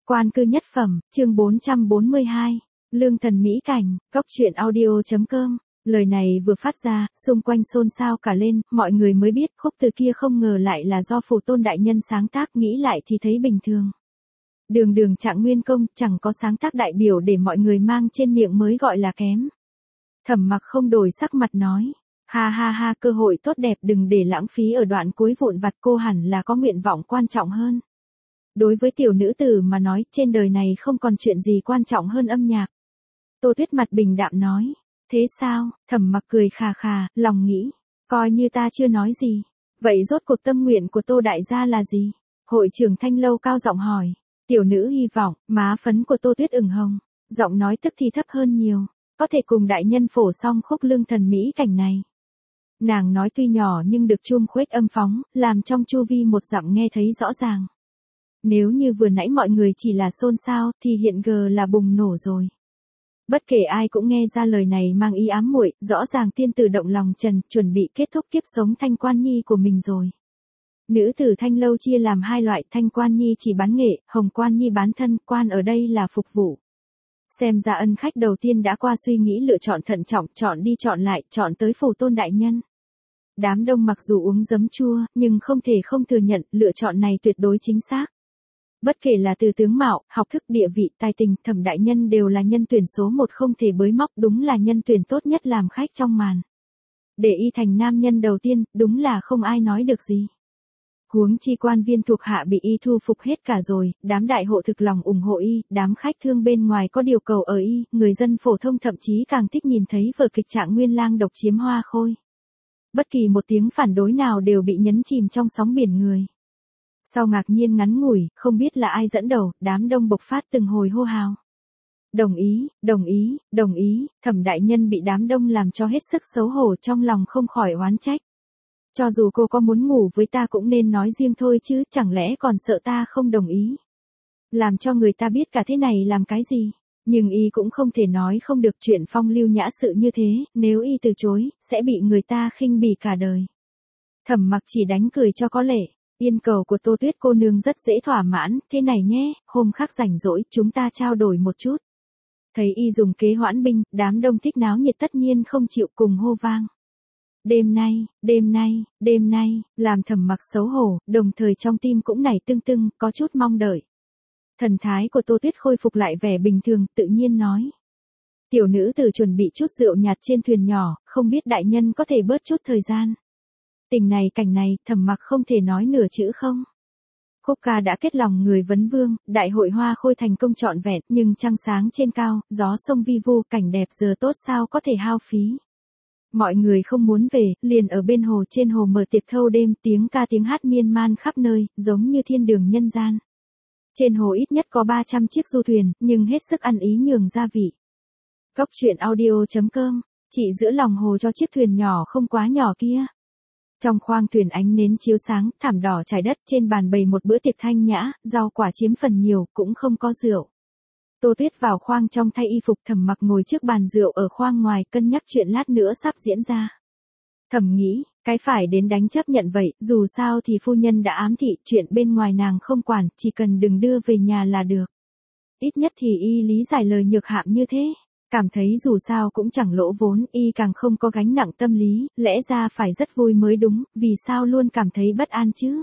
Quan cư nhất phẩm, chương 442. Lương thần mỹ cảnh, góc truyện audio.com. Lời này vừa phát ra, xung quanh xôn xao cả lên, mọi người mới biết khúc từ kia không ngờ lại là do Phù Tôn đại nhân sáng tác, nghĩ lại thì thấy bình thường. Đường đường Trạng Nguyên công, chẳng có sáng tác đại biểu để mọi người mang trên miệng mới gọi là kém. Thẩm Mặc không đổi sắc mặt nói, ha ha ha, cơ hội tốt đẹp đừng để lãng phí ở đoạn cuối vụn vặt, cô hẳn là có nguyện vọng quan trọng hơn. Đối với tiểu nữ tử mà nói, trên đời này không còn chuyện gì quan trọng hơn âm nhạc. Tô Tuyết mặt bình đạm nói, thế sao? Thẩm Mặc cười khà khà, lòng nghĩ, coi như ta chưa nói gì. Vậy rốt cuộc tâm nguyện của Tô đại gia là gì? Hội trưởng Thanh Lâu cao giọng hỏi. Tiểu nữ hy vọng, má phấn của Tô Tuyết ửng hồng, giọng nói tức thì thấp hơn nhiều, có thể cùng đại nhân phổ xong khúc lương thần mỹ cảnh này. Nàng nói tuy nhỏ nhưng được chum khuếch âm phóng, làm trong chu vi một dặm nghe thấy rõ ràng. Nếu như vừa nãy mọi người chỉ là xôn xao, thì hiện giờ là bùng nổ rồi. Bất kể ai cũng nghe ra lời này mang ý ám muội, rõ ràng tiên tử động lòng trần, chuẩn bị kết thúc kiếp sống Thanh Quan Nhi của mình rồi. Nữ tử Thanh Lâu chia làm hai loại, Thanh Quan Nhi chỉ bán nghệ, Hồng Quan Nhi bán thân, quan ở đây là phục vụ. Xem ra ân khách đầu tiên đã qua suy nghĩ lựa chọn thận trọng, chọn đi chọn lại, chọn tới Phù Tôn đại nhân. Đám đông mặc dù uống giấm chua, nhưng không thể không thừa nhận, lựa chọn này tuyệt đối chính xác. Bất kể là từ tướng mạo, học thức, địa vị, tài tình, Thẩm đại nhân đều là nhân tuyển số một không thể bới móc, đúng là nhân tuyển tốt nhất làm khách trong màn. Để y thành nam nhân đầu tiên, đúng là không ai nói được gì. Huống chi quan viên thuộc hạ bị y thu phục hết cả rồi, đám đại hộ thực lòng ủng hộ y, đám khách thương bên ngoài có điều cầu ở y, người dân phổ thông thậm chí càng thích nhìn thấy vở kịch Trạng Nguyên lang độc chiếm hoa khôi. Bất kỳ một tiếng phản đối nào đều bị nhấn chìm trong sóng biển người. Sau ngạc nhiên ngắn ngủi, không biết là ai dẫn đầu, đám đông bộc phát từng hồi hô hào. Đồng ý, đồng ý, đồng ý, Thẩm đại nhân bị đám đông làm cho hết sức xấu hổ, trong lòng không khỏi oán trách. Cho dù cô có muốn ngủ với ta cũng nên nói riêng thôi chứ, chẳng lẽ còn sợ ta không đồng ý. Làm cho người ta biết cả thế này làm cái gì. Nhưng y cũng không thể nói không được chuyện phong lưu nhã sự như thế, nếu y từ chối, sẽ bị người ta khinh bỉ cả đời. Thẩm Mặc chỉ đánh cười cho có lệ. Yên cầu của Tô Tuyết cô nương rất dễ thỏa mãn, thế này nhé, hôm khác rảnh rỗi, chúng ta trao đổi một chút. Thấy y dùng kế hoãn binh, đám đông thích náo nhiệt tất nhiên không chịu, cùng hô vang. Đêm nay, đêm nay, đêm nay, làm Thẩm Mặc xấu hổ, đồng thời trong tim cũng nảy tưng tưng, có chút mong đợi. Thần thái của Tô Tuyết khôi phục lại vẻ bình thường, tự nhiên nói. Tiểu nữ tử chuẩn bị chút rượu nhạt trên thuyền nhỏ, không biết đại nhân có thể bớt chút thời gian. Tình này cảnh này, Thẩm Mặc không thể nói nửa chữ không. Khúc ca đã kết lòng người vấn vương, đại hội hoa khôi thành công trọn vẹn, nhưng trăng sáng trên cao, gió sông vi vu, cảnh đẹp giờ tốt sao có thể hao phí. Mọi người không muốn về, liền ở bên hồ, trên hồ mở tiệc thâu đêm, tiếng ca tiếng hát miên man khắp nơi, giống như thiên đường nhân gian. Trên hồ ít nhất có 300 chiếc du thuyền, nhưng hết sức ăn ý nhường gia vị. Góc truyện audio.com, chỉ giữa lòng hồ cho chiếc thuyền nhỏ không quá nhỏ kia. Trong khoang thuyền ánh nến chiếu sáng, thảm đỏ trải đất, trên bàn bày một bữa tiệc thanh nhã, rau quả chiếm phần nhiều, cũng không có rượu. Tô Tuyết vào khoang trong thay y phục, Thẩm Mặc ngồi trước bàn rượu ở khoang ngoài, cân nhắc chuyện lát nữa sắp diễn ra. Thầm nghĩ, cái phải đến đánh chấp nhận vậy, dù sao thì phu nhân đã ám thị, chuyện bên ngoài nàng không quản, chỉ cần đừng đưa về nhà là được. Ít nhất thì y lý giải lời nhược hạm như thế. Cảm thấy dù sao cũng chẳng lỗ vốn, y càng không có gánh nặng tâm lý, lẽ ra phải rất vui mới đúng, vì sao luôn cảm thấy bất an chứ?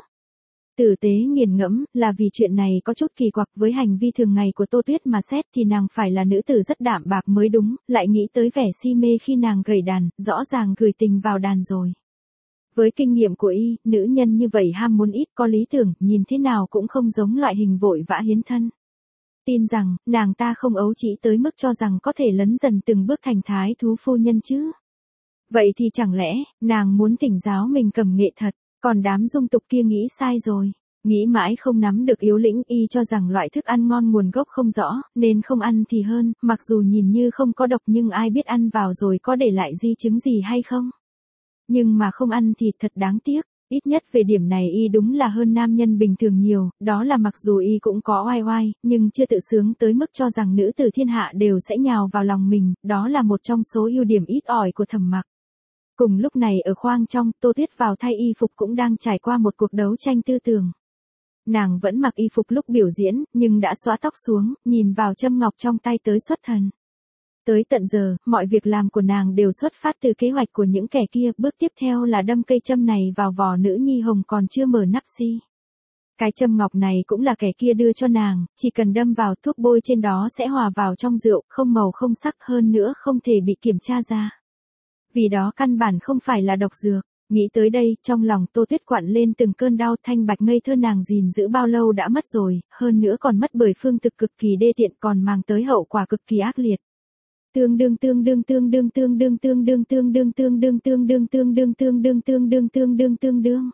Tử tế nghiền ngẫm, là vì chuyện này có chút kỳ quặc, với hành vi thường ngày của Tô Tuyết mà xét thì nàng phải là nữ tử rất đạm bạc mới đúng, lại nghĩ tới vẻ si mê khi nàng gảy đàn, rõ ràng gửi tình vào đàn rồi. Với kinh nghiệm của y, nữ nhân như vậy ham muốn ít, có lý tưởng, nhìn thế nào cũng không giống loại hình vội vã hiến thân. Tin rằng, nàng ta không ấu trĩ tới mức cho rằng có thể lấn dần từng bước thành thái thú phu nhân chứ. Vậy thì chẳng lẽ, nàng muốn thỉnh giáo mình cầm nghệ thật, còn đám dung tục kia nghĩ sai rồi. Nghĩ mãi không nắm được yếu lĩnh, y cho rằng loại thức ăn ngon nguồn gốc không rõ, nên không ăn thì hơn, mặc dù nhìn như không có độc nhưng ai biết ăn vào rồi có để lại di chứng gì hay không. Nhưng mà không ăn thì thật đáng tiếc. Ít nhất về điểm này y đúng là hơn nam nhân bình thường nhiều, đó là mặc dù y cũng có oai oai, nhưng chưa tự sướng tới mức cho rằng nữ tử thiên hạ đều sẽ nhào vào lòng mình, đó là một trong số ưu điểm ít ỏi của Thẩm Mặc. Cùng lúc này ở khoang trong, Tô Tuyết vào thay y phục cũng đang trải qua một cuộc đấu tranh tư tưởng. Nàng vẫn mặc y phục lúc biểu diễn, nhưng đã xõa tóc xuống, nhìn vào châm ngọc trong tay tới xuất thần. Tới tận giờ, mọi việc làm của nàng đều xuất phát từ kế hoạch của những kẻ kia, bước tiếp theo là đâm cây châm này vào vỏ nữ nhi hồng còn chưa mở nắp xi. Cái châm ngọc này cũng là kẻ kia đưa cho nàng, chỉ cần đâm vào thuốc bôi trên đó sẽ hòa vào trong rượu, không màu không sắc, hơn nữa không thể bị kiểm tra ra. Vì đó căn bản không phải là độc dược. Nghĩ tới đây, trong lòng Tô Tuyết quặn lên từng cơn đau. Thanh bạch ngây thơ nàng gìn giữ bao lâu đã mất rồi, hơn nữa còn mất bởi phương thực cực kỳ đê tiện, còn mang tới hậu quả cực kỳ ác liệt. Tương đương tương đương tương đương tương đương tương đương tương đương tương đương tương đương tương đương tương đương tương đương tương đương tương đương.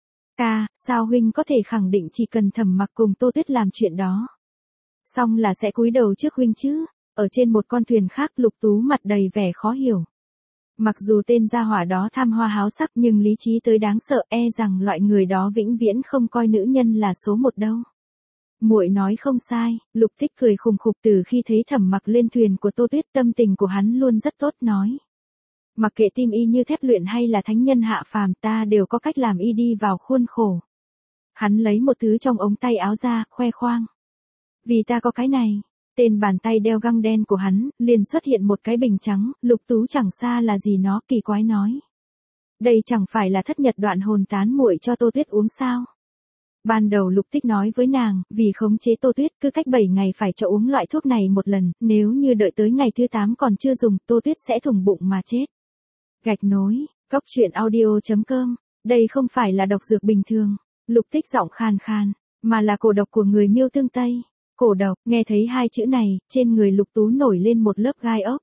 Sao huynh có thể khẳng định chỉ cần Thẩm Mặc cùng Tô Tuyết làm chuyện đó, xong là sẽ cúi đầu trước huynh chứ? Ở trên một con thuyền khác, Lục Tú mặt đầy vẻ khó hiểu. Mặc dù tên gia hỏa đó tham hoa háo sắc nhưng lý trí tới đáng sợ, e rằng loại người đó vĩnh viễn không coi nữ nhân là số một đâu. Muội nói không sai, Lục Tích cười khùng khục. Từ khi thấy Thẩm Mặc lên thuyền của Tô Tuyết, tâm tình của hắn luôn rất tốt, nói. Mặc kệ tim y như thép luyện hay là thánh nhân hạ phàm, ta đều có cách làm y đi vào khuôn khổ. Hắn lấy một thứ trong ống tay áo ra, khoe khoang. Vì ta có cái này. Tên bàn tay đeo găng đen của hắn, liền xuất hiện một cái bình trắng. Lục Tú chẳng xa là gì nó, kỳ quái nói. Đây chẳng phải là thất nhật đoạn hồn tán muội cho Tô Tuyết uống sao? Ban đầu Lục Tích nói với nàng, vì khống chế Tô Tuyết cứ cách 7 ngày phải cho uống loại thuốc này một lần, nếu như đợi tới ngày thứ 8 còn chưa dùng, Tô Tuyết sẽ thủng bụng mà chết. Gạch nối, coctruyện.audio.com, đây không phải là độc dược bình thường. Lục Tích giọng khàn khàn, mà là cổ độc của người Miêu Tương Tây. Cổ độc, nghe thấy hai chữ này, trên người Lục Tú nổi lên một lớp gai ốc.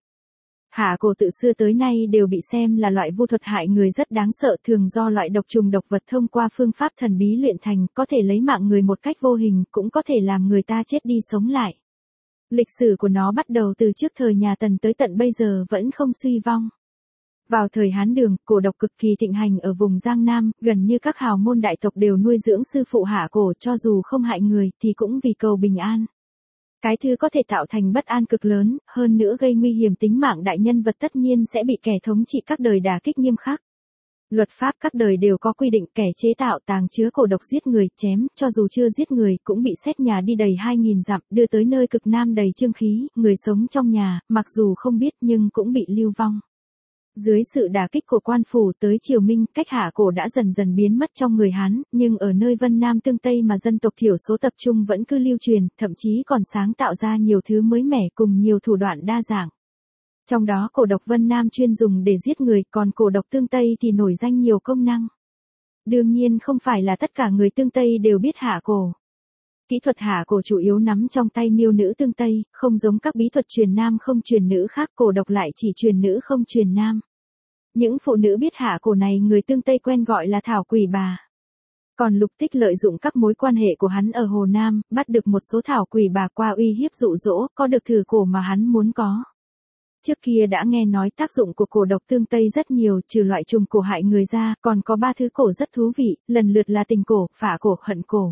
Hạ cổ từ xưa tới nay đều bị xem là loại vu thuật hại người rất đáng sợ, thường do loại độc trùng độc vật thông qua phương pháp thần bí luyện thành, có thể lấy mạng người một cách vô hình, cũng có thể làm người ta chết đi sống lại. Lịch sử của nó bắt đầu từ trước thời nhà Tần tới tận bây giờ vẫn không suy vong. Vào thời Hán Đường, cổ độc cực kỳ thịnh hành ở vùng Giang Nam, gần như các hào môn đại tộc đều nuôi dưỡng sư phụ hạ cổ, cho dù không hại người thì cũng vì cầu bình an. Cái thứ có thể tạo thành bất an cực lớn, hơn nữa gây nguy hiểm tính mạng đại nhân vật tất nhiên sẽ bị kẻ thống trị các đời đả kích nghiêm khắc. Luật pháp các đời đều có quy định kẻ chế tạo tàng chứa cổ độc giết người, chém, cho dù chưa giết người cũng bị xét nhà đi đầy 2000 dặm, đưa tới nơi cực nam đầy chương khí, người sống trong nhà, mặc dù không biết nhưng cũng bị lưu vong. Dưới sự đả kích của quan phủ tới triều Minh, cách hạ cổ đã dần dần biến mất trong người Hán, nhưng ở nơi Vân Nam Tương Tây mà dân tộc thiểu số tập trung vẫn cứ lưu truyền, thậm chí còn sáng tạo ra nhiều thứ mới mẻ cùng nhiều thủ đoạn đa dạng. Trong đó cổ độc Vân Nam chuyên dùng để giết người, còn cổ độc Tương Tây thì nổi danh nhiều công năng. Đương nhiên không phải là tất cả người Tương Tây đều biết hạ cổ. Kỹ thuật hạ cổ chủ yếu nắm trong tay miêu nữ Tương Tây, không giống các bí thuật truyền nam không truyền nữ khác, cổ độc lại chỉ truyền nữ không truyền nam. Những phụ nữ biết hạ cổ này người Tương Tây quen gọi là thảo quỷ bà. Còn Lục Tích lợi dụng các mối quan hệ của hắn ở Hồ Nam, bắt được một số thảo quỷ bà qua uy hiếp dụ dỗ, có được thử cổ mà hắn muốn có. Trước kia đã nghe nói tác dụng của cổ độc Tương Tây rất nhiều, trừ loại trùng cổ hại người ra, còn có 3 thứ cổ rất thú vị, lần lượt là tình cổ, phả cổ, hận cổ.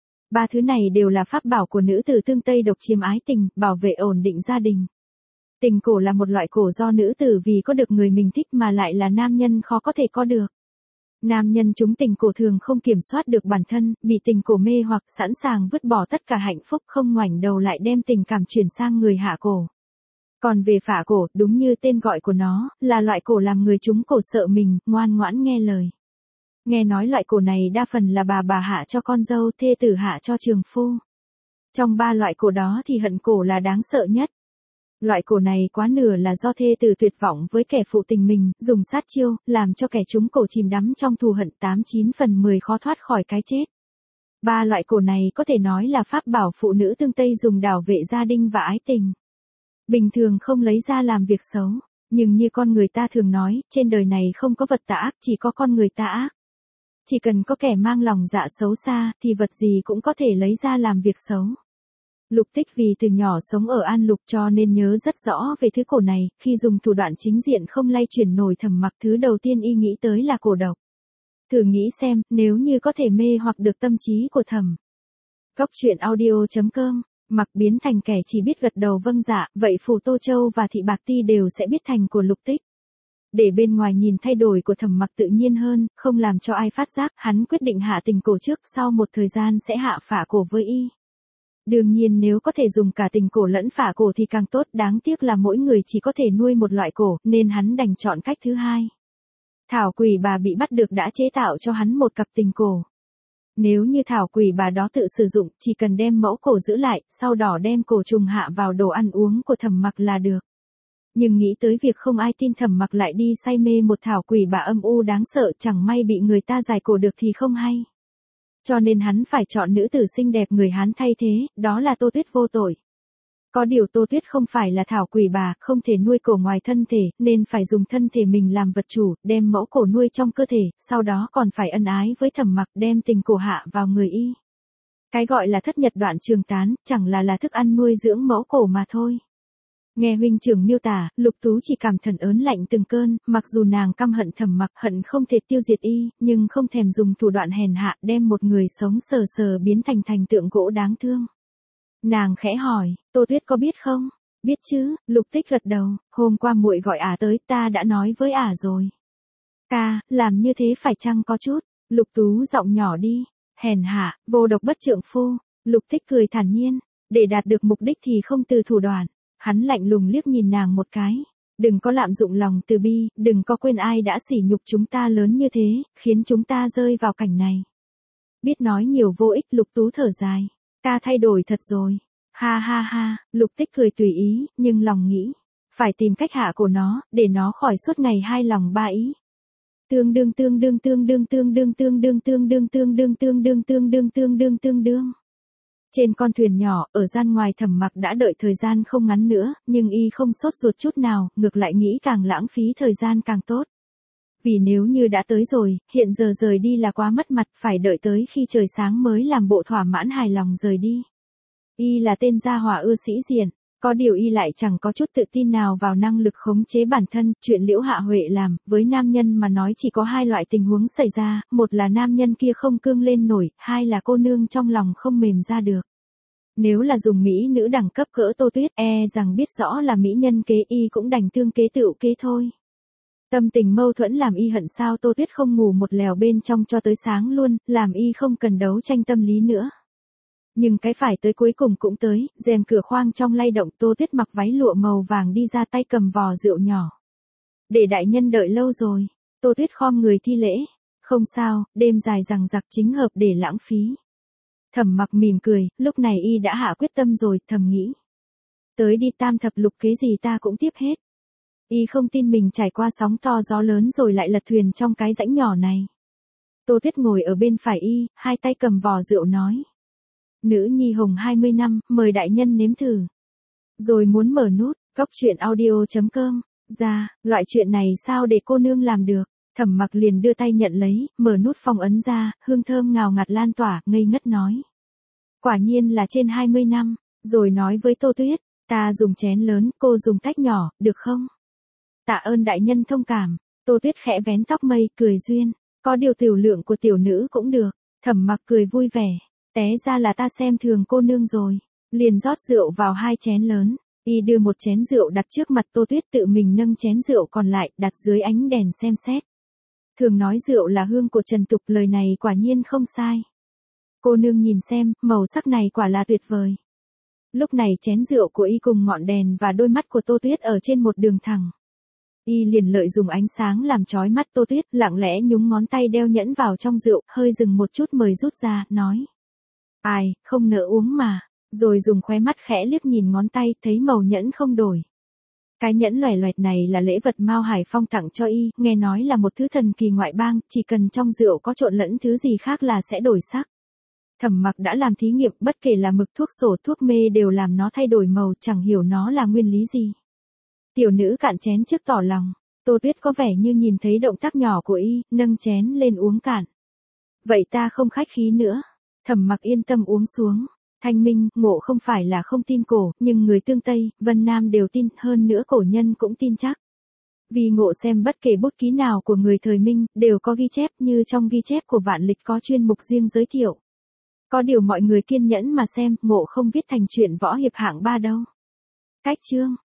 3 thứ này đều là pháp bảo của nữ tử Tương Tây độc chiếm ái tình, bảo vệ ổn định gia đình. Tình cổ là một loại cổ do nữ tử vì có được người mình thích mà lại là nam nhân khó có thể có được. Nam nhân chúng tình cổ thường không kiểm soát được bản thân, bị tình cổ mê hoặc sẵn sàng vứt bỏ tất cả hạnh phúc, không ngoảnh đầu lại đem tình cảm chuyển sang người hạ cổ. Còn về phả cổ, đúng như tên gọi của nó, là loại cổ làm người chúng cổ sợ mình, ngoan ngoãn nghe lời. Nghe nói loại cổ này đa phần là bà hạ cho con dâu, thê tử hạ cho trường phu. Trong 3 loại cổ đó thì hận cổ là đáng sợ nhất. Loại cổ này quá nửa là do thê tử tuyệt vọng với kẻ phụ tình mình, dùng sát chiêu, làm cho kẻ chúng cổ chìm đắm trong thù hận, 89 phần 10 khó thoát khỏi cái chết. 3 loại cổ này có thể nói là pháp bảo phụ nữ Tương Tây dùng bảo vệ gia đình và ái tình. Bình thường không lấy ra làm việc xấu, nhưng như con người ta thường nói, trên đời này không có vật tà ác, chỉ có con người ta ác. Chỉ cần có kẻ mang lòng dạ xấu xa, thì vật gì cũng có thể lấy ra làm việc xấu. Lục Tích vì từ nhỏ sống ở An Lục cho nên nhớ rất rõ về thứ cổ này, khi dùng thủ đoạn chính diện không lay chuyển nổi Thẩm Mặc, thứ đầu tiên y nghĩ tới là cổ độc. Thử nghĩ xem, nếu như có thể mê hoặc được tâm trí của Thẩm. Coctruyện.audio.com, Mặc biến thành kẻ chỉ biết gật đầu vâng dạ, vậy Phù Tô Châu và Thị Bạc Ti đều sẽ biết thành của Lục Tích. Để bên ngoài nhìn thay đổi của Thẩm Mặc tự nhiên hơn, không làm cho ai phát giác, hắn quyết định hạ tình cổ trước, sau một thời gian sẽ hạ phả cổ với y. Đương nhiên nếu có thể dùng cả tình cổ lẫn phả cổ thì càng tốt, đáng tiếc là mỗi người chỉ có thể nuôi một loại cổ, nên hắn đành chọn cách thứ hai. Thảo quỷ bà bị bắt được đã chế tạo cho hắn một cặp tình cổ. Nếu như thảo quỷ bà đó tự sử dụng, chỉ cần đem mẫu cổ giữ lại, sau đó đem cổ trùng hạ vào đồ ăn uống của Thẩm Mặc là được. Nhưng nghĩ tới việc không ai tin Thẩm Mặc lại đi say mê một thảo quỷ bà âm u đáng sợ, chẳng may bị người ta giải cổ được thì không hay. Cho nên hắn phải chọn nữ tử xinh đẹp người Hán thay thế, đó là Tô Tuyết vô tội. Có điều Tô Tuyết không phải là thảo quỷ bà, không thể nuôi cổ ngoài thân thể, nên phải dùng thân thể mình làm vật chủ, đem mẫu cổ nuôi trong cơ thể, sau đó còn phải ân ái với Thẩm Mặc, đem tình cổ hạ vào người y. Cái gọi là thất nhật đoạn trường tán, chẳng là thức ăn nuôi dưỡng mẫu cổ mà thôi. Nghe huynh trưởng miêu tả, Lục Tú chỉ cảm thần ớn lạnh từng cơn, mặc dù nàng căm hận Thẩm Mặc, hận không thể tiêu diệt y, nhưng không thèm dùng thủ đoạn hèn hạ đem một người sống sờ sờ biến thành tượng gỗ đáng thương. Nàng khẽ hỏi, Tô Tuyết có biết không? Biết chứ, Lục Tích gật đầu, hôm qua muội gọi ả tới, ta đã nói với ả rồi. Ca, làm như thế phải chăng có chút? Lục Tú giọng nhỏ đi, hèn hạ, vô độc bất trượng phu. Lục Tích cười thản nhiên, để đạt được mục đích thì không từ thủ đoạn. Hắn lạnh lùng liếc nhìn nàng một cái. Đừng có lạm dụng lòng từ bi, đừng có quên ai đã sỉ nhục chúng ta lớn như thế, khiến chúng ta rơi vào cảnh này. Biết nói nhiều vô ích, Lục Tú thở dài. Ca thay đổi thật rồi. Ha ha ha, Lục Tích cười tùy ý, nhưng lòng nghĩ. Phải tìm cách hạ cổ nó, để nó khỏi suốt ngày hai lòng ba ý. Tương đương. Trên con thuyền nhỏ, ở gian ngoài Thẩm Mặc đã đợi thời gian không ngắn nữa, nhưng y không sốt ruột chút nào, ngược lại nghĩ càng lãng phí thời gian càng tốt. Vì nếu như đã tới rồi, hiện giờ rời đi là quá mất mặt, phải đợi tới khi trời sáng mới làm bộ thỏa mãn hài lòng rời đi. Y là tên gia hỏa ưa sĩ diện, có điều y lại chẳng có chút tự tin nào vào năng lực khống chế bản thân, chuyện Liễu Hạ Huệ làm, với nam nhân mà nói chỉ có hai loại tình huống xảy ra, một là nam nhân kia không cương lên nổi, hai là cô nương trong lòng không mềm ra được. Nếu là dùng mỹ nữ đẳng cấp cỡ Tô Tuyết, rằng biết rõ là mỹ nhân kế y cũng đành tương kế tựu kế thôi. Tâm tình mâu thuẫn làm y hận sao Tô Tuyết không ngủ một lèo bên trong cho tới sáng luôn, làm y không cần đấu tranh tâm lý nữa. Nhưng cái phải tới cuối cùng cũng tới, rèm cửa khoang trong lay động, Tô Tuyết mặc váy lụa màu vàng đi ra, tay cầm vò rượu nhỏ. Để đại nhân đợi lâu rồi, Tô Tuyết khom người thi lễ. Không sao, đêm dài dằng dặc chính hợp để lãng phí. Thẩm Mặc mỉm cười, lúc này y đã hạ quyết tâm rồi, thầm nghĩ. Tới đi tam thập lục kế gì ta cũng tiếp hết. Y không tin mình trải qua sóng to gió lớn rồi lại lật thuyền trong cái rãnh nhỏ này. Tô Tuyết ngồi ở bên phải y, hai tay cầm vò rượu nói. Nữ nhi hồng 20 năm, mời đại nhân nếm thử. Rồi muốn mở nút, goctruyện.audio.com, ra, loại chuyện này sao để cô nương làm được. Thẩm Mặc liền đưa tay nhận lấy, mở nút phong ấn ra, hương thơm ngào ngạt lan tỏa, ngây ngất nói. Quả nhiên là trên 20 năm, rồi nói với Tô Tuyết, ta dùng chén lớn, cô dùng tách nhỏ, được không? Tạ ơn đại nhân thông cảm. Tô Tuyết khẽ vén tóc mây, cười duyên, có điều tiểu lượng của tiểu nữ cũng được. Thẩm Mặc cười vui vẻ, té ra là ta xem thường cô nương rồi. Liền rót rượu vào hai chén lớn, y đưa một chén rượu đặt trước mặt Tô Tuyết, tự mình nâng chén rượu còn lại, đặt dưới ánh đèn xem xét. Thường nói rượu là hương của trần tục, lời này quả nhiên không sai. Cô nương nhìn xem, màu sắc này quả là tuyệt vời. Lúc này chén rượu của y cùng ngọn đèn và đôi mắt của Tô Tuyết ở trên một đường thẳng. Y liền lợi dùng ánh sáng làm chói mắt Tô Tuyết, lặng lẽ nhúng ngón tay đeo nhẫn vào trong rượu, hơi dừng một chút mời rút ra, nói. Ai, không nỡ uống mà, rồi dùng khóe mắt khẽ liếc nhìn ngón tay, thấy màu nhẫn không đổi. Cái nhẫn loẻ loẹt này là lễ vật Mao Hải Phong tặng cho y, nghe nói là một thứ thần kỳ ngoại bang, chỉ cần trong rượu có trộn lẫn thứ gì khác là sẽ đổi sắc. Thẩm Mặc đã làm thí nghiệm, bất kể là mực thuốc sổ thuốc mê đều làm nó thay đổi màu, chẳng hiểu nó là nguyên lý gì. Tiểu nữ cạn chén trước tỏ lòng. Tô Tuyết có vẻ như nhìn thấy động tác nhỏ của y, nâng chén lên uống cạn. Vậy ta không khách khí nữa. Thẩm Mặc yên tâm uống xuống. Thanh minh, Ngộ không phải là không tin cổ, nhưng người tương Tây, Vân Nam đều tin, hơn nữa cổ nhân cũng tin chắc. Vì Ngộ xem bất kể bút ký nào của người thời Minh, đều có ghi chép, như trong ghi chép của Vạn Lịch có chuyên mục riêng giới thiệu. Có điều mọi người kiên nhẫn mà xem, Ngộ không viết thành truyện võ hiệp hạng 3 đâu. Cách chương.